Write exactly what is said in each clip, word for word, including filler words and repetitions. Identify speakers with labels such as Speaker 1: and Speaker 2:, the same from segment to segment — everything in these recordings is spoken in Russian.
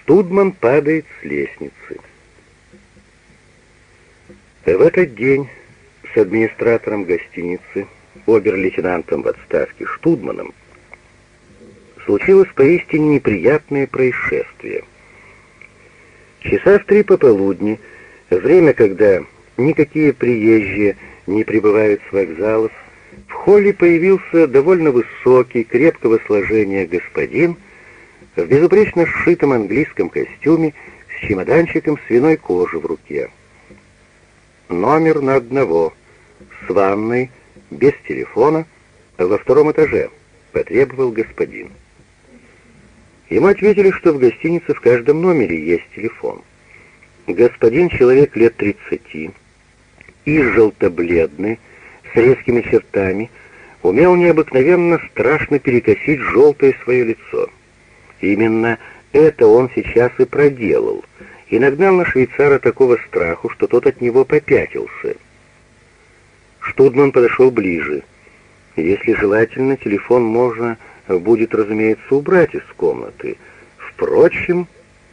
Speaker 1: Штудман падает с лестницы. В этот день с администратором гостиницы, обер-лейтенантом в отставке Штудманом, случилось поистине неприятное происшествие. Часа в три пополудни, время, когда никакие приезжие не прибывают с вокзалов, в холле появился довольно высокий, крепкого сложения господин в безупречно сшитом английском костюме с чемоданчиком свиной кожи в руке. «Номер на одного, с ванной, без телефона, во втором этаже», — потребовал господин. Ему ответили, что в гостинице в каждом номере есть телефон. Господин, человек лет тридцати, изжелто-бледный, с резкими чертами, умел необыкновенно страшно перекосить желтое свое лицо. Именно это он сейчас и проделал, и нагнал на швейцара такого страху, что тот от него попятился. Штудман подошел ближе. Если желательно, телефон можно будет, разумеется, убрать из комнаты. Впрочем,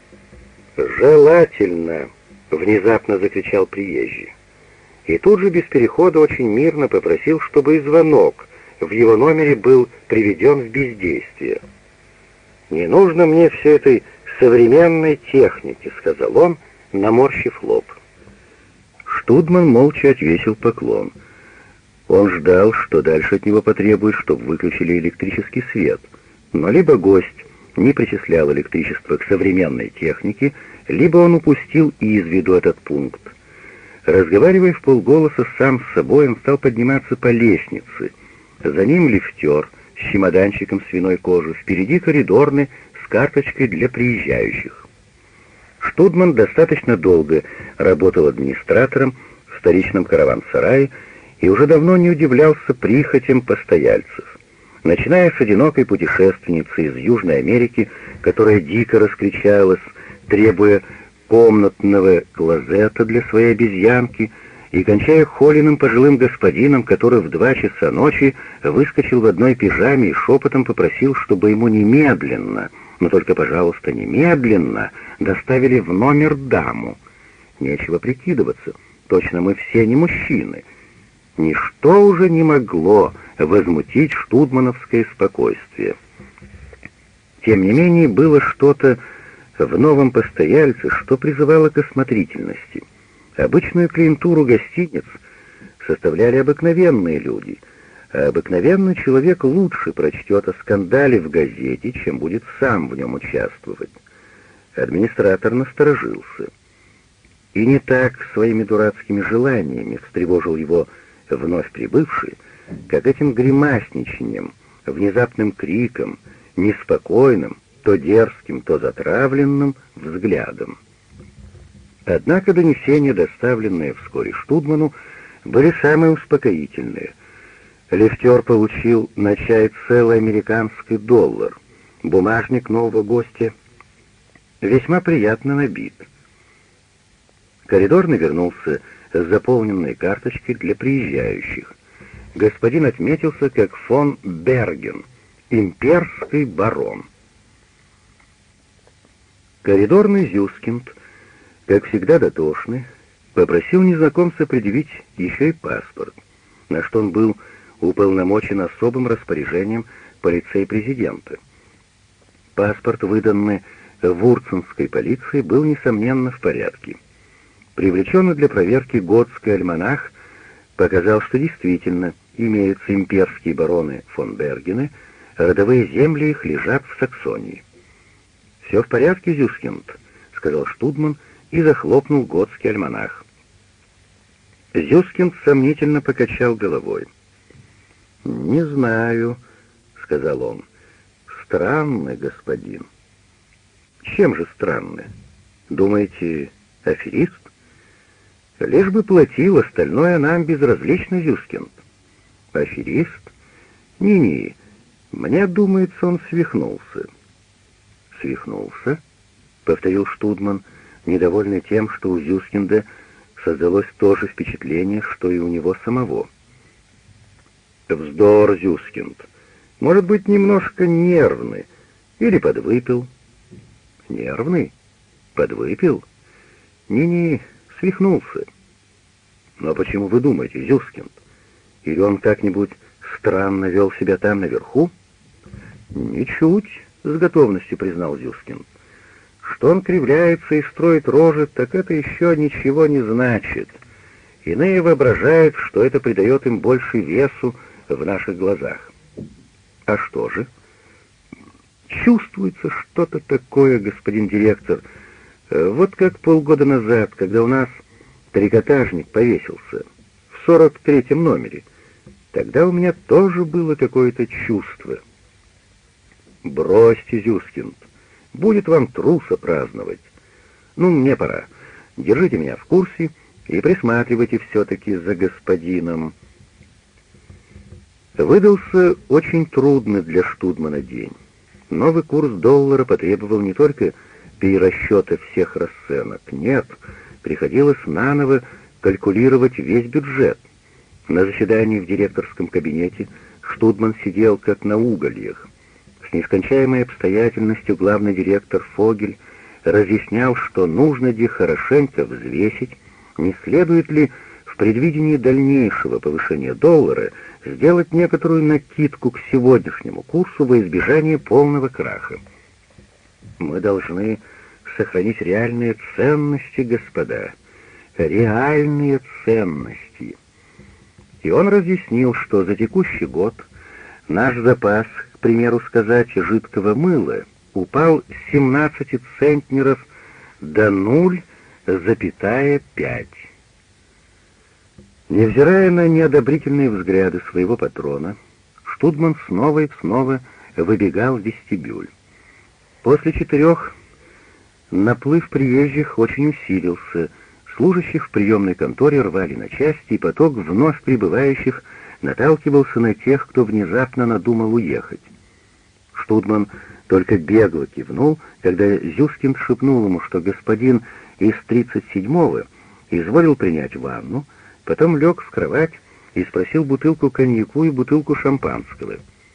Speaker 1: «желательно!» — внезапно закричал приезжий. И тут же без перехода очень мирно попросил, чтобы и звонок в его номере был приведен в бездействие. «Не нужно мне всей этой современной техники», — сказал он, наморщив лоб. Штудман молча отвесил поклон. Он ждал, что дальше от него потребуют, чтобы выключили электрический свет. Но либо гость не причислял электричество к современной технике, либо он упустил из виду этот пункт. Разговаривая вполголоса сам с собой, он стал подниматься по лестнице. За ним лифтер с чемоданчиком свиной кожи, впереди коридорный с карточкой для приезжающих. Штудман достаточно долго работал администратором в столичном караван-сарае и уже давно не удивлялся прихотям постояльцев. Начиная с одинокой путешественницы из Южной Америки, которая дико раскричалась, требуя комнатного клозета для своей обезьянки, и кончая холеным пожилым господином, который в два часа ночи выскочил в одной пижаме и шепотом попросил, чтобы ему немедленно, но только, пожалуйста, немедленно доставили в номер даму. Нечего прикидываться, точно мы все не мужчины. Ничто уже не могло возмутить штудмановское спокойствие. Тем не менее, было что-то в новом постояльце, что призывало к осмотрительности. Обычную клиентуру гостиниц составляли обыкновенные люди, а обыкновенный человек лучше прочтет о скандале в газете, чем будет сам в нем участвовать. Администратор насторожился. И не так своими дурацкими желаниями встревожил его вновь прибывший, как этим гримасничанием, внезапным криком, неспокойным, то дерзким, то затравленным взглядом. Однако донесения, доставленные вскоре Штудману, были самые успокоительные. Лифтер получил на чай целый американский доллар. Бумажник нового гостя весьма приятно набит. Коридорный вернулся с заполненной карточкой для приезжающих. Господин отметился как фон Берген, имперский барон. Коридорный Зюскинд, как всегда дотошный, попросил незнакомца предъявить еще и паспорт, на что он был уполномочен особым распоряжением полицей-президента. Паспорт, выданный вурценской полиции, был, несомненно, в порядке. Привлеченный для проверки готский альманах показал, что действительно имеются имперские бароны фон Бергены, родовые земли их лежат в Саксонии. «Все в порядке, Зюскинд», — сказал Штудман и захлопнул готский альманах. Зюскинд сомнительно покачал головой. «Не знаю», — сказал он. «Странный господин». «Чем же странный? Думаете, аферист?» «Лишь бы платил, остальное нам безразлично, Зюскинд». «Аферист? Не-не, мне думается, он свихнулся». «Свихнулся?» — повторил Штудман, недовольный тем, что у Зюскинда создалось то же впечатление, что и у него самого. «Вздор, Зюскинд. Может быть, немножко нервный или подвыпил». «Нервный? Подвыпил? Не-не, свихнулся. Но почему вы думаете, Зюскинд? Или он как-нибудь странно вел себя там наверху? Ничуть, с готовностью признал Зюскинд. Что он кривляется и строит рожи, так это еще ничего не значит. Иные воображают, что это придает им больше весу в наших глазах. А что же? Чувствуется что-то такое, господин директор. Вот как полгода назад, когда у нас трикотажник повесился в сорок третьем номере. Тогда у меня тоже было какое-то чувство. Бросьте, Зюскинд, будет вам труса праздновать. Ну, мне пора. Держите меня в курсе и присматривайте все-таки за господином. Выдался очень трудный для Штудмана день. Новый курс доллара потребовал не только перерасчета всех расценок, нет, приходилось наново калькулировать весь бюджет. На заседании в директорском кабинете Штудман сидел как на угольях. С нескончаемой обстоятельностью главный директор Фогель разъяснял, что нужно где хорошенько взвесить, не следует ли в предвидении дальнейшего повышения доллара сделать некоторую накидку к сегодняшнему курсу во избежание полного краха. Мы должны сохранить реальные ценности, господа, реальные ценности. И он разъяснил, что за текущий год наш запас, к примеру сказать, жидкого мыла упал с семнадцати центнеров до ноль целых пять. Невзирая на неодобрительные взгляды своего патрона, Штудман снова и снова выбегал в вестибюль. После четырех наплыв приезжих очень усилился, служащих в приемной конторе рвали на части, и поток вновь прибывающих наталкивался на тех, кто внезапно надумал уехать. Штудман только бегло кивнул, когда Зюскинд шепнул ему, что господин из тридцать седьмого изволил принять ванну, потом лег в кровать и спросил бутылку коньяку и бутылку шампанского.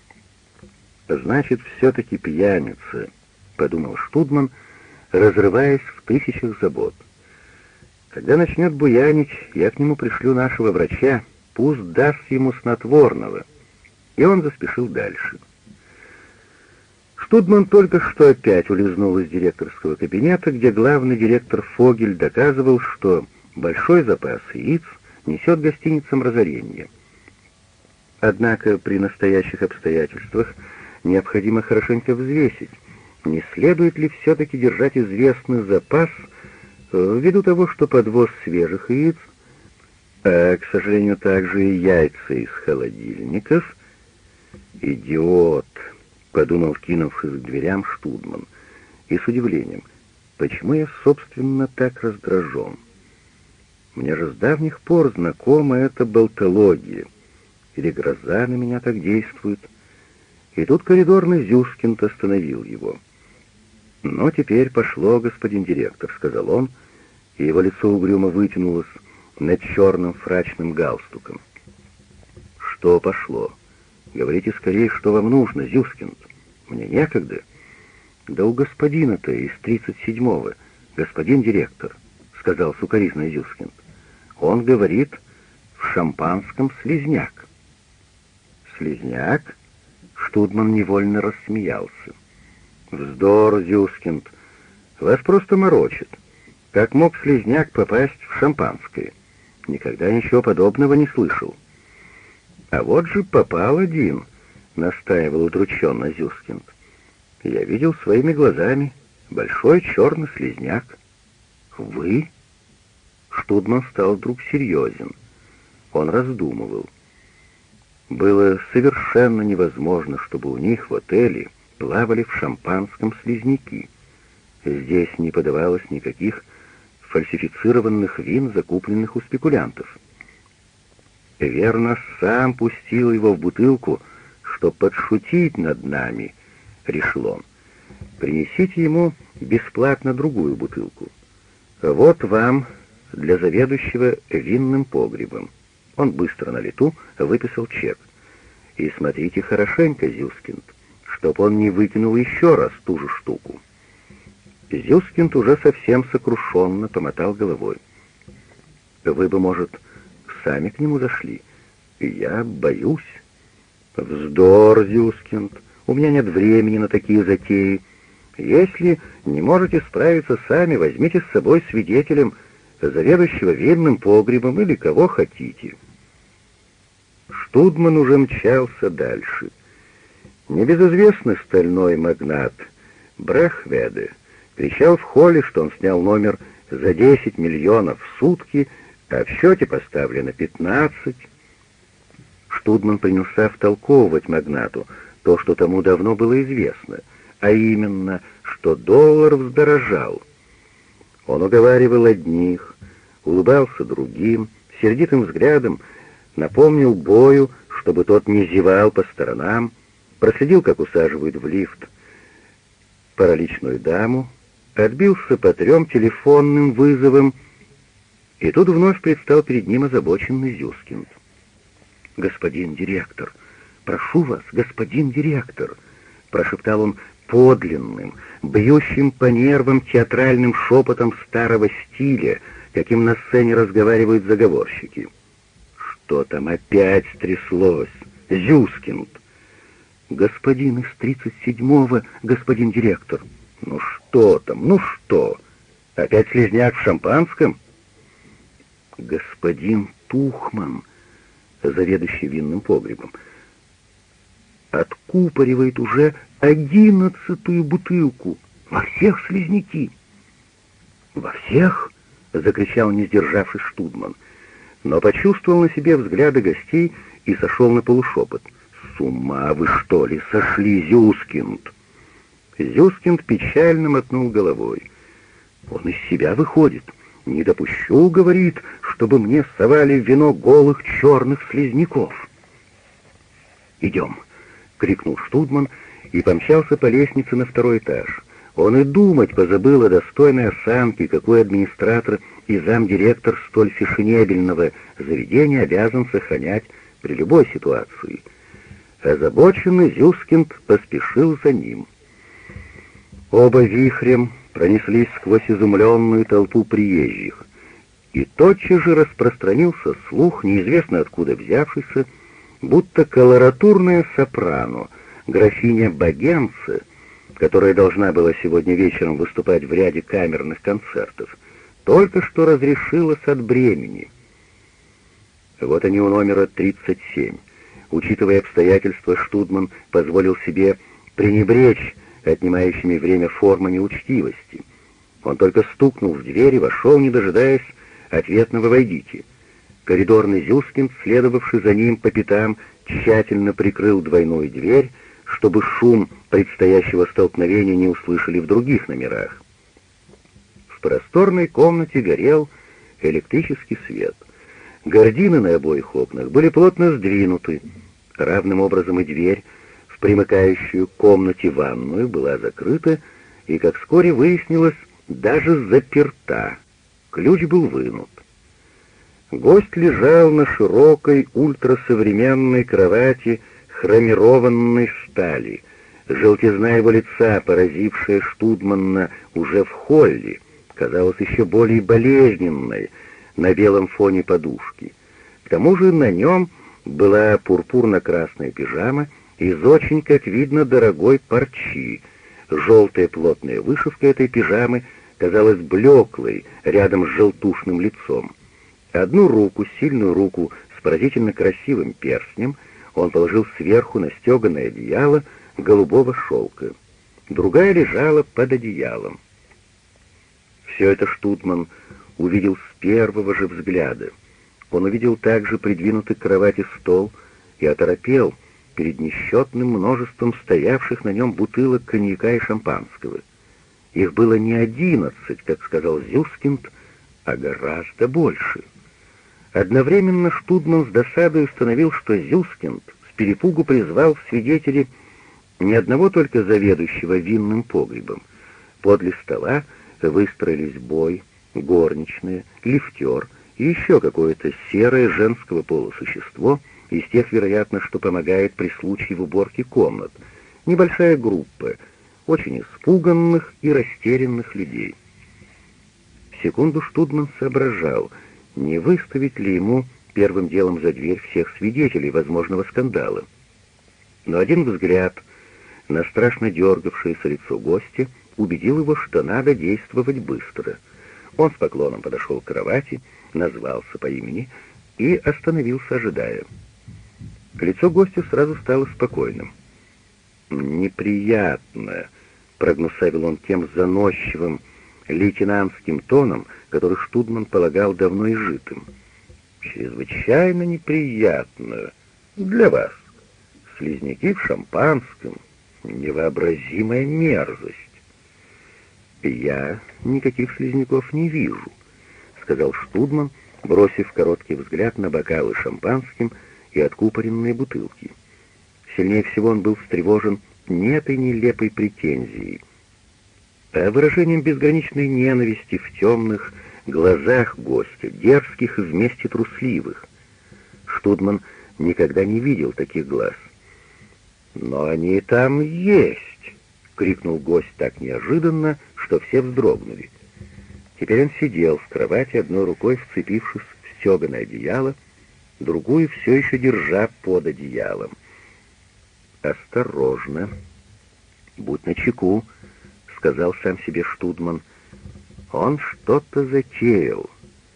Speaker 1: «Значит, все-таки пьяница», — подумал Штудман, разрываясь в тысячах забот. «Когда начнет буянить, я к нему пришлю нашего врача, пусть даст ему снотворного». И он заспешил дальше. Штудман только что опять улизнул из директорского кабинета, где главный директор Фогель доказывал, что большой запас яиц несет гостиницам разорение. Однако при настоящих обстоятельствах необходимо хорошенько взвесить, не следует ли все-таки держать известный запас ввиду того, что подвоз свежих яиц, а, к сожалению, также и яйца из холодильников. «Идиот!» — подумал, кинувшись к дверям Штудман, и с удивлением, почему я, собственно, так раздражен? Мне же с давних пор знакома эта болтология, или гроза на меня так действует. И тут коридорный Зюскинд остановил его. «Ну, теперь пошло, господин директор», — сказал он, и его лицо угрюмо вытянулось над черным фрачным галстуком. «Что пошло? Говорите скорее, что вам нужно, Зюскинд. Мне некогда». «Да у господина-то из тридцать седьмого, господин директор», — сказал сукоризный Зюскинд. «Он говорит, в шампанском слизняк». «Слизняк?» — Штудман невольно рассмеялся. «Вздор, Зюскинд, вас просто морочит. Как мог слизняк попасть в шампанское? Никогда ничего подобного не слышал». «А вот же попал один», — настаивал удрученно Зюскинд. «Я видел своими глазами большой черный слизняк». «Вы?» Штудман стал вдруг серьезен. Он раздумывал. Было совершенно невозможно, чтобы у них в отеле плавали в шампанском слизняки. Здесь не подавалось никаких фальсифицированных вин, закупленных у спекулянтов. «Верно, сам пустил его в бутылку, чтоб подшутить над нами», — решил он. «Принесите ему бесплатно другую бутылку. Вот вам для заведующего винным погребом». Он быстро на лету выписал чек. «И смотрите хорошенько, Зюскинд, чтоб он не выкинул еще раз ту же штуку». Зюскинд уже совсем сокрушенно помотал головой. «Вы бы, может, сами к нему зашли? Я боюсь». «Вздор, Зюскинд, у меня нет времени на такие затеи. Если не можете справиться сами, возьмите с собой свидетелем заведующего винным погребом или кого хотите». Штудман уже мчался дальше. Небезызвестный стальной магнат Брехведе кричал в холле, что он снял номер за десять миллионов в сутки, а в счете поставлено пятнадцать. Штудман принялся втолковывать магнату то, что тому давно было известно, а именно, что доллар вздорожал. Он уговаривал одних, улыбался другим, сердитым взглядом напомнил Бою, чтобы тот не зевал по сторонам, проследил, как усаживают в лифт параличную даму, отбился по трем телефонным вызовам, и тут вновь предстал перед ним озабоченный Зюскинд. «Господин директор, прошу вас, господин директор», — прошептал он подлинным, бьющим по нервам театральным шепотом старого стиля, каким на сцене разговаривают заговорщики. «Что там опять стряслось? Зюскинд!» «Господин из тридцать седьмого, господин директор». «Ну что там, ну что? Опять слизняк в шампанском?» «Господин Тухман», заведующий винным погребом, откупоривает уже одиннадцатую бутылку. Во всех слизняки. «Во всех?» — закричал, не сдержавшись, Штудман, но почувствовал на себе взгляды гостей и сошел на полушепот. «С ума вы, что ли, сошли, Зюскинд?» Зюскинд печально мотнул головой. «Он из себя выходит. Не допущу, — говорит, — чтобы мне совали в вино голых черных слизняков». «Идем!» — крикнул Штудман и помчался по лестнице на второй этаж. Он и думать позабыл о достойной осанке, какой администратор и замдиректор столь фешенебельного заведения обязан сохранять при любой ситуации. Озабоченный Зюскинд поспешил за ним. Оба вихрем пронеслись сквозь изумленную толпу приезжих, и тотчас же распространился слух, неизвестно откуда взявшийся, будто колоратурная сопрано, графиня Багенце, которая должна была сегодня вечером выступать в ряде камерных концертов, только что разрешилась от бремени. Вот они у номера тридцать семь. Учитывая обстоятельства, Штудман позволил себе пренебречь отнимающими время формами учтивости. Он только стукнул в дверь и вошел, не дожидаясь ответного «войдите». Коридорный Зюскинд, следовавший за ним по пятам, тщательно прикрыл двойную дверь, чтобы шум предстоящего столкновения не услышали в других номерах. В просторной комнате горел электрический свет. Гардины на обоих окнах были плотно сдвинуты. Равным образом и дверь в примыкающую к комнате ванную была закрыта и, как вскоре выяснилось, даже заперта. Ключ был вынут. Гость лежал на широкой ультрасовременной кровати хромированной стали. Желтизна его лица, поразившая Штудмана уже в холле, казалась еще более болезненной на белом фоне подушки. К тому же на нем была пурпурно-красная пижама из очень, как видно, дорогой парчи. Желтая плотная вышивка этой пижамы казалась блеклой рядом с желтушным лицом. Одну руку, сильную руку с поразительно красивым перстнем, он положил сверху на стеганое одеяло голубого шелка. Другая лежала под одеялом. Все это Штудман увидел с первого же взгляда. Он увидел также придвинутый к кровати стол и оторопел перед несчетным множеством стоявших на нем бутылок коньяка и шампанского. Их было не одиннадцать, как сказал Зюскинд, а гораздо больше. Одновременно Штудман с досадой установил, что Зюскинд с перепугу призвал в свидетели не одного только заведующего винным погребом. Подле стола выстроились Бой, горничная, лифтер и еще какое-то серое женского пола существо, из тех, вероятно, что помогает при случае в уборке комнат. Небольшая группа, очень испуганных и растерянных людей. Секунду Штудман соображал, не выставить ли ему первым делом за дверь всех свидетелей возможного скандала. Но один взгляд на страшно дергавшееся лицо гостя убедил его, что надо действовать быстро. Он с поклоном подошел к кровати, назвался по имени и остановился, ожидая. Лицо гостя сразу стало спокойным. «Неприятно», — прогнусавил он тем заносчивым лейтенантским тоном, который Штудман полагал давно изжитым. «Чрезвычайно неприятно для вас. Слизняки в шампанском — невообразимая мерзость». «Я никаких слизняков не вижу», — сказал Штудман, бросив короткий взгляд на бокалы шампанским и откупоренные бутылки. Сильнее всего он был встревожен не этой нелепой претензией, а выражением безграничной ненависти в темных глазах гостя, дерзких и вместе трусливых. Штудман никогда не видел таких глаз. «Но они там есть!» — крикнул гость так неожиданно, что все вздрогнули. Теперь он сидел в кровати, одной рукой вцепившись в стеганое одеяло, другую все еще держа под одеялом. «Осторожно! Будь начеку!» — сказал сам себе Штудман. «Он что-то затеял.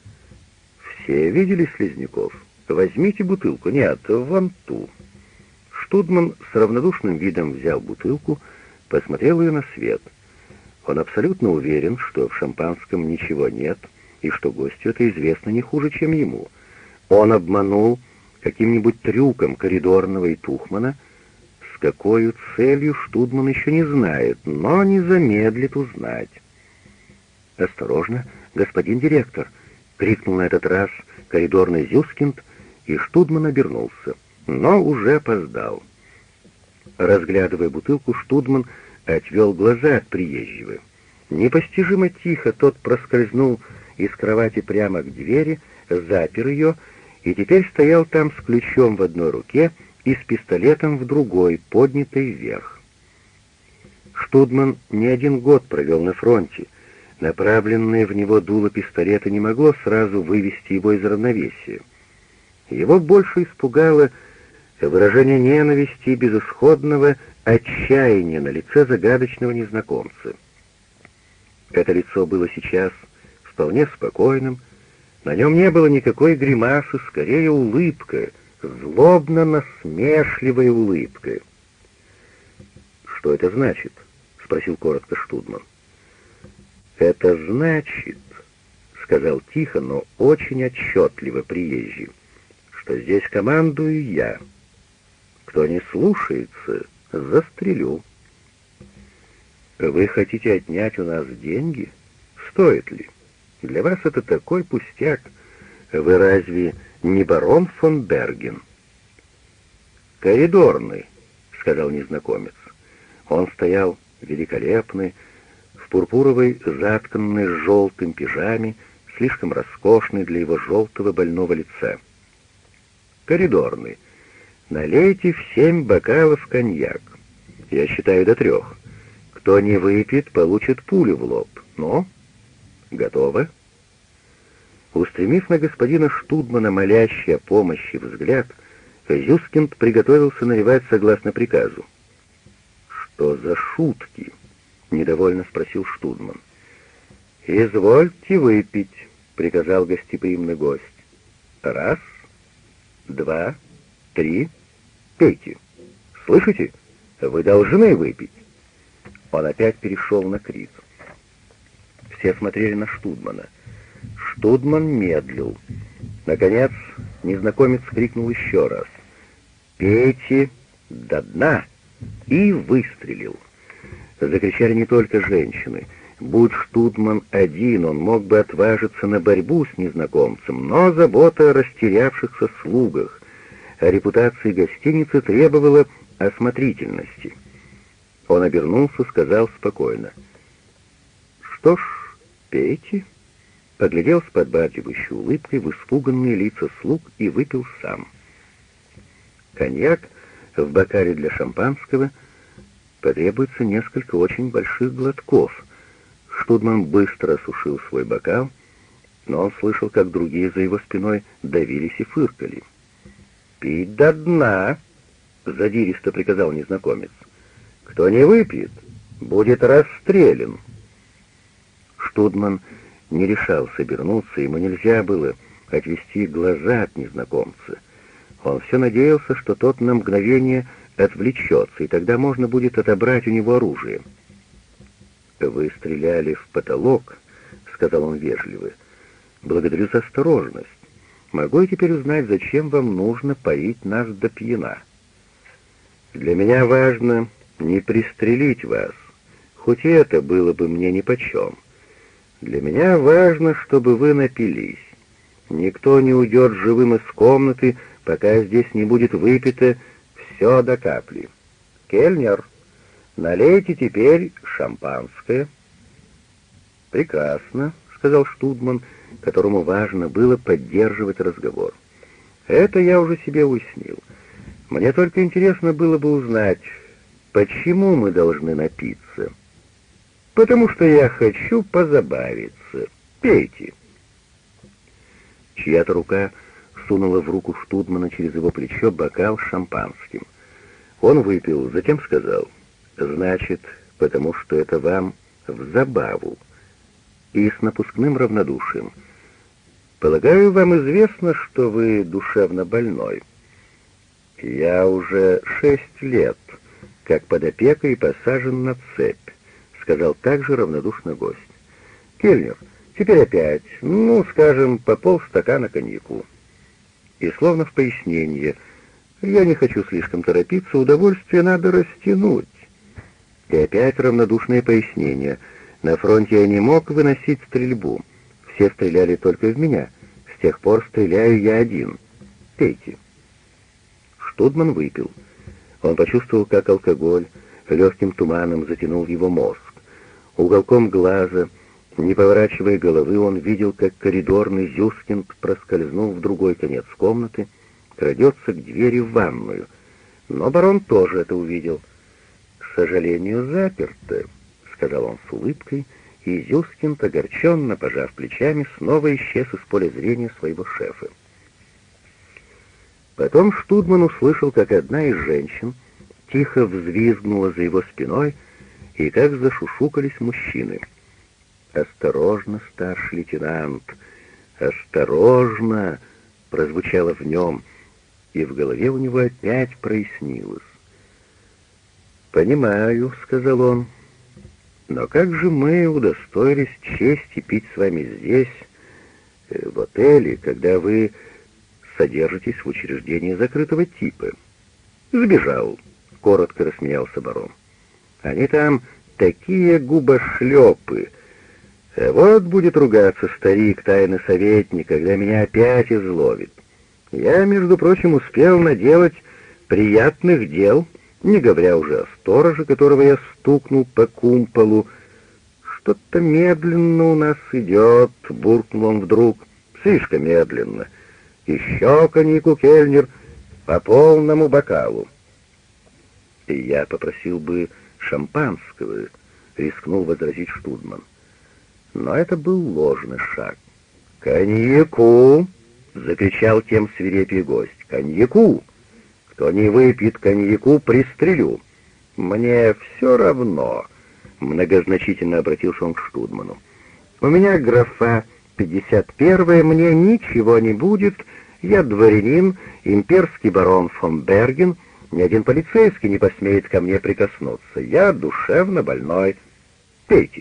Speaker 1: Все видели слизняков? Возьмите бутылку. Нет, вон ту». Штудман с равнодушным видом взял бутылку, посмотрел ее на свет. Он абсолютно уверен, что в шампанском ничего нет, и что гостю это известно не хуже, чем ему. Он обманул каким-нибудь трюком коридорного и Тухмана, с какой целью Штудман еще не знает, но не замедлит узнать. «Осторожно, господин директор!» — крикнул на этот раз коридорный Зюскинд, и Штудман обернулся, но уже опоздал. Разглядывая бутылку, Штудман отвел глаза от приезжего. Непостижимо тихо тот проскользнул из кровати прямо к двери, запер ее и теперь стоял там с ключом в одной руке и с пистолетом в другой, поднятой вверх. Штудман не один год провел на фронте. Направленное в него дуло пистолета не могло сразу вывести его из равновесия. Его больше испугало выражение ненависти и безысходного отчаяния на лице загадочного незнакомца. Это лицо было сейчас вполне спокойным, на нем не было никакой гримасы, скорее улыбка, злобно-насмешливая улыбка. «Что это значит?» — спросил коротко Штудман. «Это значит, — сказал тихо, но очень отчетливо приезжий, — что здесь командую я. Кто не слушается, застрелю». «Вы хотите отнять у нас деньги? Стоит ли? Для вас это такой пустяк. Вы разве не барон фон Берген?» «Коридорный», — сказал незнакомец. Он стоял великолепный, в пурпуровой, затканной с желтым пижаме, слишком роскошный для его желтого больного лица. «Коридорный, налейте в семь бокалов коньяк. Я считаю до трех. Кто не выпьет, получит пулю в лоб. Ну, готово?» Устремив на господина Штудмана молящий о помощи взгляд, Зюскинд приготовился наливать согласно приказу. «Что за шутки?» — недовольно спросил Штудман. «Извольте выпить», — приказал гостеприимный гость. «Раз, два, три, пейте. Слышите? Вы должны выпить». Он опять перешел на крик. Все смотрели на Штудмана. Штудман медлил. Наконец, незнакомец крикнул еще раз: «Пейте до дна!» и выстрелил. Закричали не только женщины. Будь Штудман один, он мог бы отважиться на борьбу с незнакомцем, но забота о растерявшихся слугах, о репутации гостиницы требовала осмотрительности. Он обернулся, сказал спокойно: «Что ж, пейте», поглядел с подбадривающей улыбкой в испуганные лица слуг и выпил сам. Коньяк в бокале для шампанского Потребуется несколько очень больших глотков. Штудман быстро осушил свой бокал, но он слышал, как другие за его спиной давились и фыркали. «Пить до дна!» — задиристо приказал незнакомец. «Кто не выпьет, будет расстрелян». Штудман не решался обернуться, ему нельзя было отвести глаза от незнакомца. Он все надеялся, что тот на мгновение отвлечется, и тогда можно будет отобрать у него оружие. «Вы стреляли в потолок», — сказал он вежливо. «Благодарю за осторожность. Могу я теперь узнать, зачем вам нужно поить нас до пьяна?» «Для меня важно не пристрелить вас, хоть и это было бы мне нипочем. Для меня важно, чтобы вы напились. Никто не уйдет живым из комнаты, пока здесь не будет выпито все до капли. Кельнер, налейте теперь шампанское». «Прекрасно», — сказал Штудман, которому важно было поддерживать разговор. «Это я уже себе уяснил. Мне только интересно было бы узнать, почему мы должны напиться». «Потому что я хочу позабавиться. Пейте». Чья-то рука сунула в руку Штудмана через его плечо бокал с шампанским. Он выпил, затем сказал: «Значит, потому что это вам в забаву». И с напускным равнодушием: «Полагаю, вам известно, что вы душевно больной». «Я уже шесть лет, как под опекой посажен на цепь», — сказал также равнодушно гость. «Кельнер, теперь опять, ну, скажем, по полстакана коньяку». И словно в пояснение: «Я не хочу слишком торопиться, удовольствие надо растянуть». И опять равнодушное пояснение: «На фронте я не мог выносить стрельбу. Все стреляли только в меня. С тех пор стреляю я один. Пейте». Штудман выпил. Он почувствовал, как алкоголь легким туманом затянул его мозг. Уголком глаза, не поворачивая головы, он видел, как коридорный Зюскинд, проскользнув в другой конец комнаты, крадется к двери в ванную. Но барон тоже это увидел. «К сожалению, заперто», — сказал он с улыбкой, и Зюскинд, огорченно пожав плечами, снова исчез из поля зрения своего шефа. Потом Штудман услышал, как одна из женщин тихо взвизгнула за его спиной, и как зашушукались мужчины. «Осторожно, старший лейтенант, осторожно!» — прозвучало в нем, и в голове у него опять прояснилось. «Понимаю», — сказал он, — «но как же мы удостоились чести пить с вами здесь, в отеле, когда вы содержитесь в учреждении закрытого типа?» «Сбежал», — коротко рассмеялся барон. «Они там такие губошлепы. Вот будет ругаться старик, тайный советник, когда меня опять изловит. Я, между прочим, успел наделать приятных дел, не говоря уже о стороже, которого я стукнул по кумполу. Что-то медленно у нас идет», — буркнул он вдруг, — «слишком медленно. Еще коньяку, кельнер, по полному бокалу». «И я попросил бы шампанского», — рискнул возразить Штудман. Но это был ложный шаг. «Коньяку!» — закричал тем свирепый гость. «Коньяку! Кто не выпьет коньяку, пристрелю!» «Мне все равно», — многозначительно обратился он к Штудману. «У меня графа пятьдесят первая, мне ничего не будет. Я дворянин, имперский барон фон Берген. Ни один полицейский не посмеет ко мне прикоснуться. Я душевно больной. Пейте».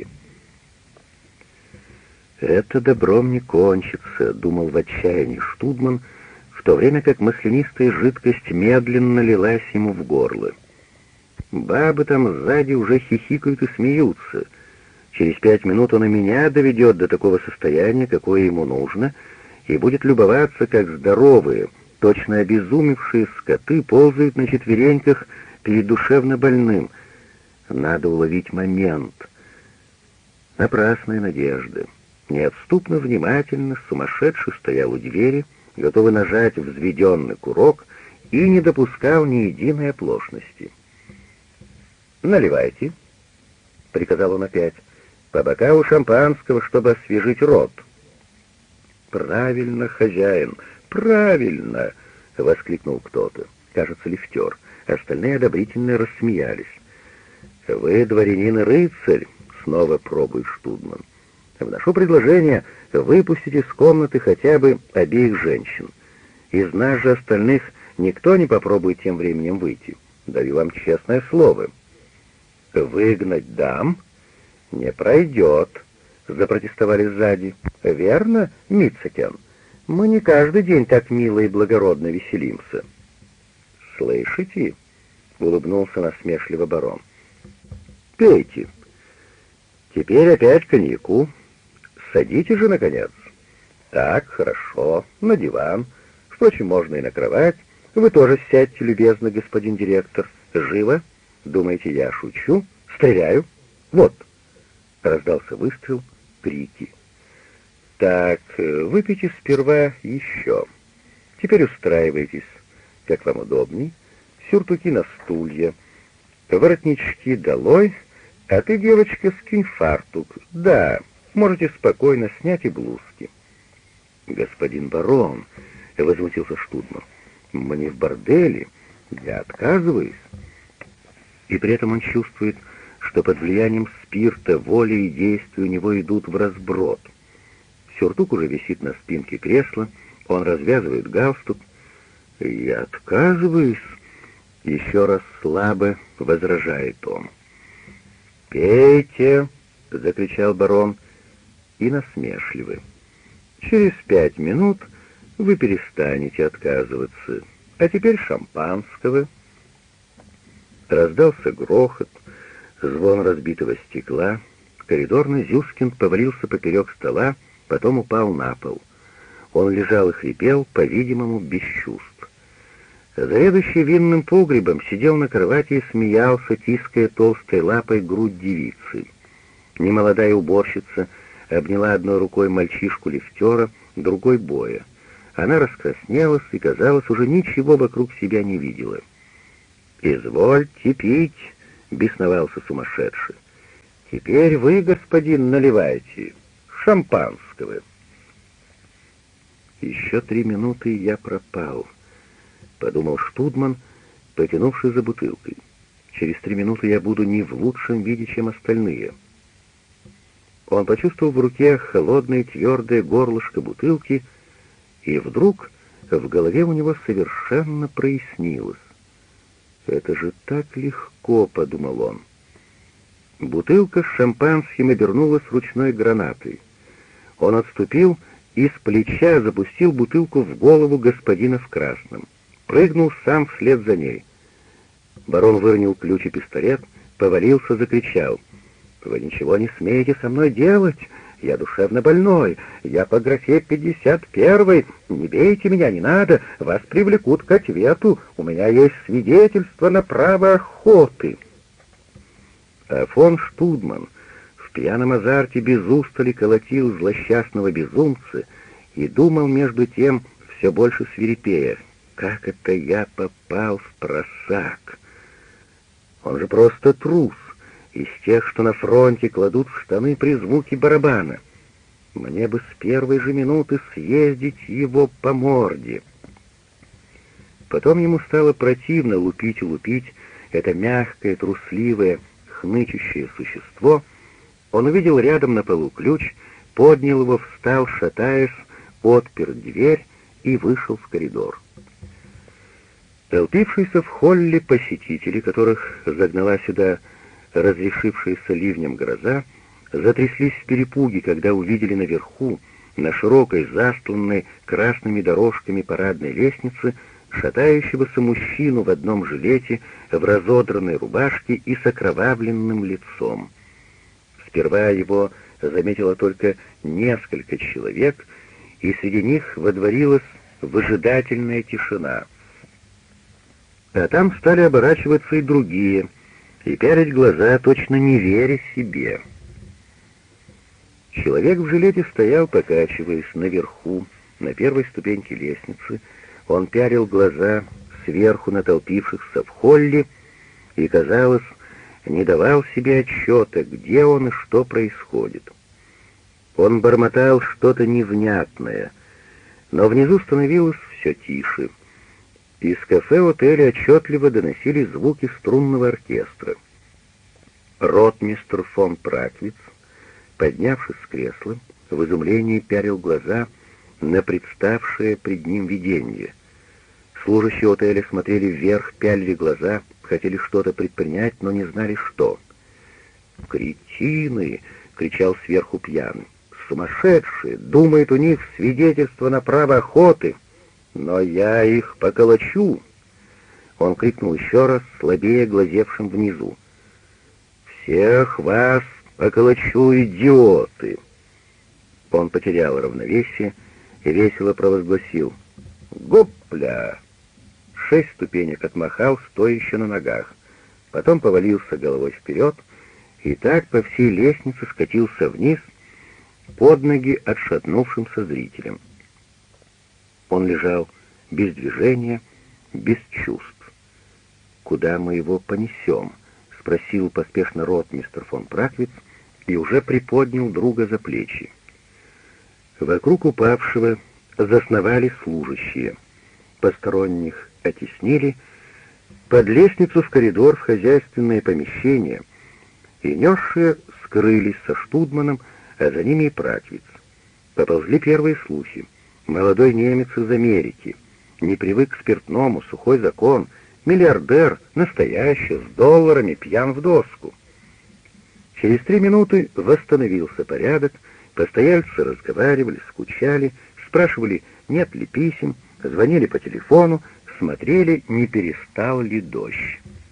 Speaker 1: «Это добром не кончится», — думал в отчаянии Штудман, в то время как маслянистая жидкость медленно лилась ему в горло. «Бабы там сзади уже хихикают и смеются. Через пять минут он и меня доведет до такого состояния, какое ему нужно, и будет любоваться, как здоровые, точно обезумевшие скоты ползают на четвереньках перед душевно больным. Надо уловить момент». Напрасная надежда. Неотступно внимательно сумасшедший стоял у двери, готовый нажать взведенный курок, и не допускал ни единой оплошности. «Наливайте», — приказал он опять, — «по бокалу шампанского, чтобы освежить рот». «Правильно, хозяин, правильно!» — воскликнул кто-то, кажется, лифтер. Остальные одобрительно рассмеялись. «Вы дворянин и рыцарь», — снова пробует Штудман. «Вношу предложение выпустить из комнаты хотя бы обеих женщин. Из нас же остальных никто не попробует тем временем выйти. Даю вам честное слово». «Выгнать дам? Не пройдет», — запротестовали сзади. «Верно, Митцекен? Мы не каждый день так мило и благородно веселимся». «Слышите?» — улыбнулся насмешливо барон. «Пейте. Теперь опять коньяку. Садитесь же, наконец. Так, хорошо, на диван. Впрочем, можно и на кровать. Вы тоже сядьте, любезно, господин директор. Живо? Думаете, я шучу? Стреляю? Вот!» Раздался выстрел, крики. «Так, выпейте сперва еще. Теперь устраивайтесь, как вам удобней. Сюртуки на стулья, воротнички долой, а ты, девочка, скинь фартук. Да, можете спокойно снять и блузки». «Господин барон», — возмутился Штудман, — «мы не в борделе, я отказываюсь». И при этом он чувствует, что под влиянием спирта воля и действия у него идут в разброд. Сюртук уже висит на спинке кресла, он развязывает галстук. «Я отказываюсь», — еще раз слабо возражает он. «Пейте», — закричал барон, и насмешливый. «Через пять минут вы перестанете отказываться. А теперь шампанского». Раздался грохот, звон разбитого стекла. Коридорный Зюскин повалился поперек стола, потом упал на пол. Он лежал и хрипел, по-видимому, без чувств. Заведующий винным погребом сидел на кровати и смеялся, тиская толстой лапой грудь девицы. Немолодая уборщица обняла одной рукой мальчишку-лифтера, другой боя. Она раскраснелась и, казалось, уже ничего вокруг себя не видела. «Извольте пить», — бесновался сумасшедший. «Теперь вы, господин, наливайте шампанского». «Еще три минуты, и я пропал», — подумал Штудман, потянувшись за бутылкой. «Через три минуты я буду не в лучшем виде, чем остальные». Он почувствовал в руке холодное твердое горлышко бутылки, и вдруг в голове у него совершенно прояснилось. «Это же так легко», — подумал он. Бутылка с шампанским обернулась ручной гранатой. Он отступил и с плеча запустил бутылку в голову господина в красном. Прыгнул сам вслед за ней. Барон выронил ключ и пистолет, повалился, закричал. «Вы ничего не смеете со мной делать! Я душевно больной! Я по графе пятьдесят первый! Не бейте меня, не надо! Вас привлекут к ответу! У меня есть свидетельство на право охоты!» А фон Штудман в пьяном азарте без устали колотил злосчастного безумца и думал между тем все больше свирепея. «Как это я попал в просак? Он же просто трус, из тех, что на фронте кладут в штаны при звуке барабана. Мне бы с первой же минуты съездить его по морде». Потом ему стало противно лупить и лупить это мягкое, трусливое, хнычущее существо. Он увидел рядом на полу ключ, поднял его, встал, шатаясь, отпер дверь и вышел в коридор. Толпившиеся в холле посетители, которых загнала сюда разрешившаяся ливнем гроза, затряслись в перепуге, когда увидели наверху, на широкой, застланной красными дорожками парадной лестнице, шатающегося мужчину в одном жилете, в разодранной рубашке и с окровавленным лицом. Сперва его заметило только несколько человек, и среди них водворилась выжидательная тишина. А там стали оборачиваться и другие, и пялить глаза, точно не веря себе. Человек в жилете стоял, покачиваясь, наверху, на первой ступеньке лестницы. Он пялил глаза сверху на толпившихся в холле, и, казалось, не давал себе отчета, где он и что происходит. Он бормотал что-то невнятное, но внизу становилось все тише. Из кафе отеля отчетливо доносились звуки струнного оркестра. Ротмистр фон Праквиц, поднявшись с кресла, в изумлении пялил глаза на представшее пред ним видение. Служащие отеля смотрели вверх, пялили глаза, хотели что-то предпринять, но не знали что. «Кретины!» — кричал сверху пьяный. «Сумасшедшие! Думают, у них свидетельство на право охоты! Но я их поколочу!» Он крикнул еще раз, слабее глазевшим внизу. «Всех вас поколочу, идиоты!» Он потерял равновесие и весело провозгласил: «Гопля!» Шесть ступенек отмахал, стоя еще на ногах. Потом повалился головой вперед и так по всей лестнице скатился вниз под ноги отшатнувшимся зрителям. Он лежал без движения, без чувств. «Куда мы его понесем?» — спросил поспешно ротмистр фон Праквиц и уже приподнял друга за плечи. Вокруг упавшего засновали служащие. Посторонних оттеснили под лестницу в коридор в хозяйственное помещение, и несшие скрылись со штудманом, а за ними и Праквиц. Поползли первые слухи. Молодой немец из Америки, не привык к спиртному, сухой закон, миллиардер, настоящий, с долларами, пьян в доску. Через три минуты восстановился порядок, постояльцы разговаривали, скучали, спрашивали, нет ли писем, звонили по телефону, смотрели, не перестал ли дождь.